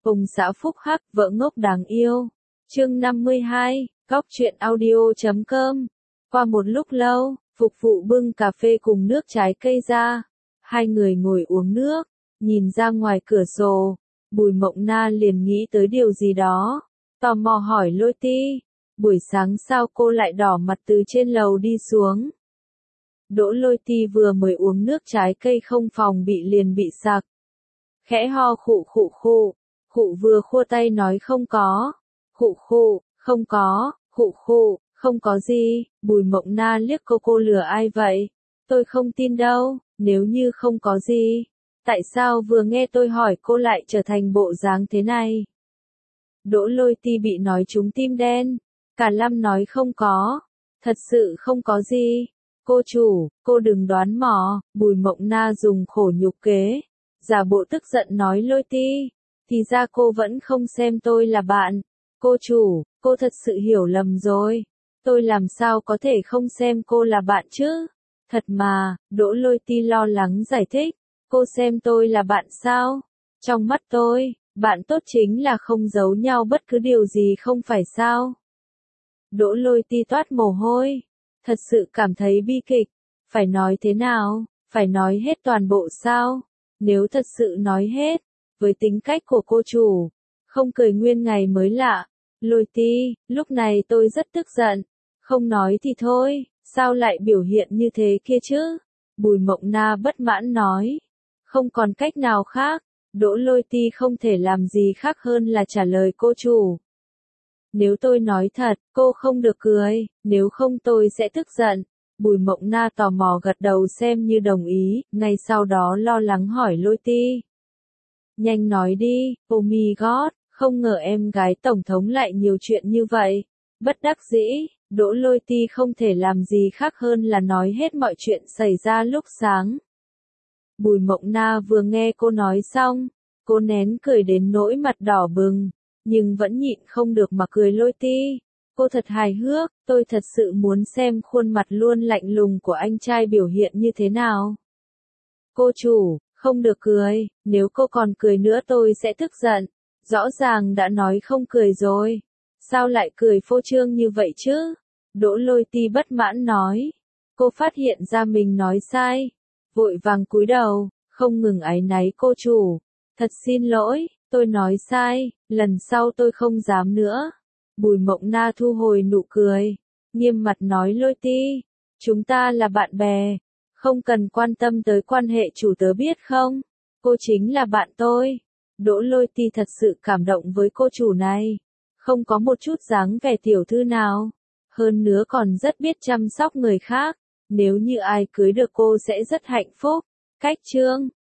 Ông xã phúc hắc, vợ ngốc đáng yêu. Chương 52, Góc truyện audio.com. Qua một lúc lâu, phục vụ bưng cà phê cùng nước trái cây ra. Hai người ngồi uống nước, nhìn ra ngoài cửa sổ. Bùi Mộng Na liền nghĩ tới điều gì đó, tò mò hỏi Lôi Ti, buổi sáng sao cô lại đỏ mặt từ trên lầu đi xuống? Đỗ Lôi Ti vừa mới uống nước trái cây không phòng bị liền bị sặc. Khẽ ho khụ khụ khụ, khụ vừa khua tay nói không có, khụ khụ, không có, khụ khụ, không có gì. Bùi Mộng Na liếc cô lừa ai vậy? Tôi không tin đâu, nếu như không có gì, tại sao vừa nghe tôi hỏi cô lại trở thành bộ dáng thế này? Đỗ Lôi Ti bị nói trúng tim đen, cả lâm nói không có, thật sự không có gì. Cô chủ, cô đừng đoán mò. Bùi Mộng Na dùng khổ nhục kế, giả bộ tức giận nói Lôi Ti, thì ra cô vẫn không xem tôi là bạn. Cô chủ, cô thật sự hiểu lầm rồi, tôi làm sao có thể không xem cô là bạn chứ? Thật mà. Đỗ Lôi Ti lo lắng giải thích, cô xem tôi là bạn sao? Trong mắt tôi, bạn tốt chính là không giấu nhau bất cứ điều gì không phải sao? Đỗ Lôi Ti toát mồ hôi, thật sự cảm thấy bi kịch. Phải nói thế nào? Phải nói hết toàn bộ sao? Nếu thật sự nói hết, với tính cách của cô chủ, không cười nguyên ngày mới lạ. Lôi Ti, lúc này tôi rất tức giận. Không nói thì thôi, sao lại biểu hiện như thế kia chứ? Bùi Mộng Na bất mãn nói. Không còn cách nào khác, Đỗ Lôi Ti không thể làm gì khác hơn là trả lời cô chủ. Nếu tôi nói thật, cô không được cười, nếu không tôi sẽ tức giận. Bùi Mộng Na tò mò gật đầu xem như đồng ý, ngay sau đó lo lắng hỏi Lôi Ti. Nhanh nói đi, oh my god, không ngờ em gái tổng thống lại nhiều chuyện như vậy. Bất đắc dĩ, Đỗ Lôi Ti không thể làm gì khác hơn là nói hết mọi chuyện xảy ra lúc sáng. Bùi Mộng Na vừa nghe cô nói xong, cô nén cười đến nỗi mặt đỏ bừng, nhưng vẫn nhịn không được mà cười. Lôi Ti, cô thật hài hước, tôi thật sự muốn xem khuôn mặt luôn lạnh lùng của anh trai biểu hiện như thế nào. Cô chủ, không được cười, nếu cô còn cười nữa tôi sẽ tức giận. Rõ ràng đã nói không cười rồi, sao lại cười phô trương như vậy chứ? Đỗ Lôi Ti bất mãn nói. Cô phát hiện ra mình nói sai, vội vàng cúi đầu, không ngừng áy náy. Cô chủ, thật xin lỗi, tôi nói sai, lần sau tôi không dám nữa. Bùi Mộng Na thu hồi nụ cười, nghiêm mặt nói Lôi Ti, chúng ta là bạn bè, không cần quan tâm tới quan hệ chủ tớ biết không? Cô chính là bạn tôi. Đỗ Lôi Ti thật sự cảm động với cô chủ này, không có một chút dáng vẻ tiểu thư nào, hơn nữa còn rất biết chăm sóc người khác. Nếu như ai cưới được cô sẽ rất hạnh phúc. Cách chương